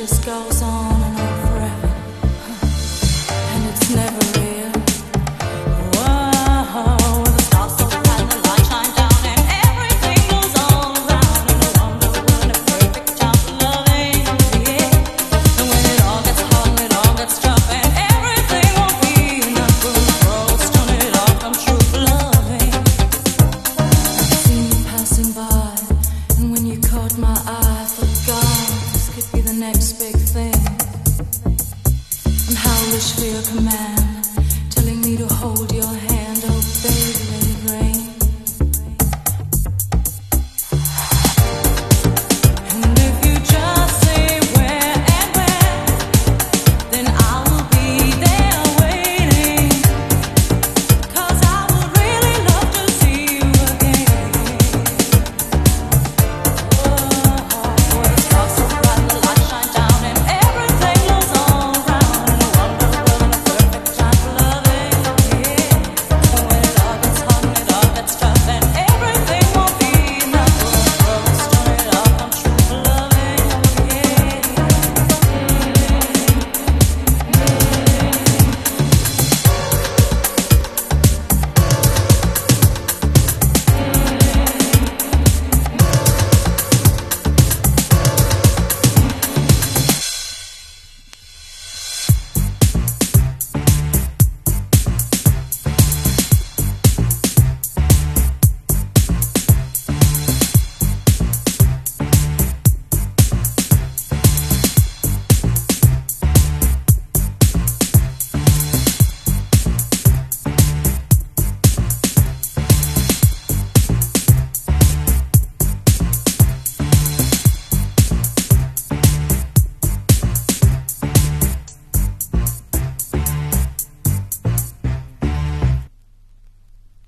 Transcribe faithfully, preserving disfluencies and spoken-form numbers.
just goes on and on forever, and it's never real. Whoa, the stars so bright and the light shine down and everything goes all around, and I wonder what a perfect chance of loving is. And when it all gets hot and it all gets tough and everything won't be enough, room grows, turn it all come true for loving. I've seen you passing by, and when you caught my eye, I thought, God, this could be the next big thing. And how I wish for your command.